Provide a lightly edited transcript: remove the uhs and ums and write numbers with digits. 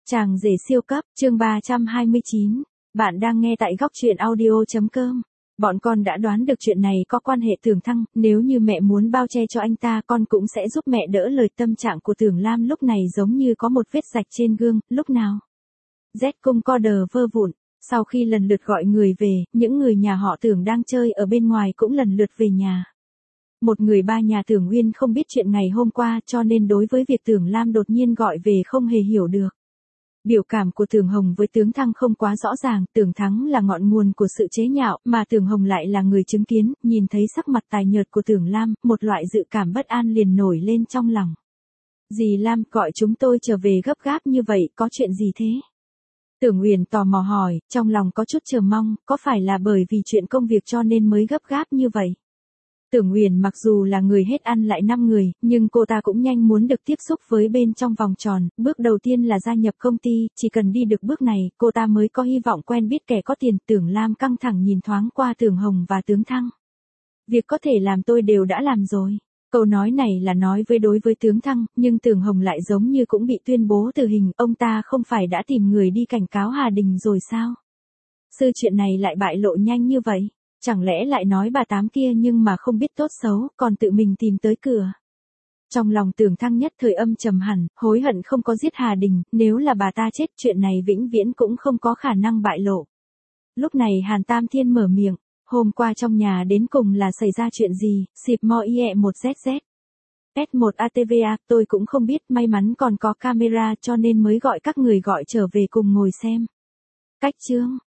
Chàng rể siêu cấp, chương 329. Bạn đang nghe tại góc truyện audio.com. Bọn con đã đoán được chuyện này có quan hệ Tưởng Thăng, nếu như mẹ muốn bao che cho anh ta con cũng sẽ giúp mẹ đỡ lời. Tâm trạng của Tưởng Lam lúc này giống như có một vết rạch trên gương, lúc nào. Z cung co đờ vơ vụn, sau khi lần lượt gọi người về, những người nhà họ Tưởng đang chơi ở bên ngoài cũng lần lượt về nhà. Một người ba nhà Tưởng Uyên không biết chuyện ngày hôm qua cho nên đối với việc Tưởng Lam đột nhiên gọi về không hề hiểu được. Biểu cảm của Tưởng Hồng với Tướng Thăng không quá rõ ràng, Tưởng Thắng là ngọn nguồn của sự chế nhạo, mà Tưởng Hồng lại là người chứng kiến, nhìn thấy sắc mặt tài nhợt của Tưởng Lam, một loại dự cảm bất an liền nổi lên trong lòng. Dì Lam gọi chúng tôi trở về gấp gáp như vậy, có chuyện gì thế? Tưởng Uyển tò mò hỏi, trong lòng có chút chờ mong, có phải là bởi vì chuyện công việc cho nên mới gấp gáp như vậy? Tưởng Uyển mặc dù là người hết ăn lại 5 người, nhưng cô ta cũng nhanh muốn được tiếp xúc với bên trong vòng tròn, bước đầu tiên là gia nhập công ty, chỉ cần đi được bước này, cô ta mới có hy vọng quen biết kẻ có tiền. Tưởng Lam căng thẳng nhìn thoáng qua Tưởng Hồng và Tướng Thăng. Việc có thể làm tôi đều đã làm rồi. Câu nói này là nói đối với Tướng Thăng, nhưng Tưởng Hồng lại giống như cũng bị tuyên bố tử hình, ông ta không phải đã tìm người đi cảnh cáo Hà Đình rồi sao? Sự chuyện này lại bại lộ nhanh như vậy. Chẳng lẽ lại nói bà Tám kia nhưng mà không biết tốt xấu, còn tự mình tìm tới cửa. Trong lòng Tưởng Thăng nhất thời âm trầm hẳn, hối hận không có giết Hà Đình, nếu là bà ta chết chuyện này vĩnh viễn cũng không có khả năng bại lộ. Lúc này Hàn Tam Thiên mở miệng, hôm qua trong nhà đến cùng là xảy ra chuyện gì, xịp mo ie 1ZZ. S1 ATVA, tôi cũng không biết, may mắn còn có camera cho nên mới gọi các người gọi trở về cùng ngồi xem. Cách chương.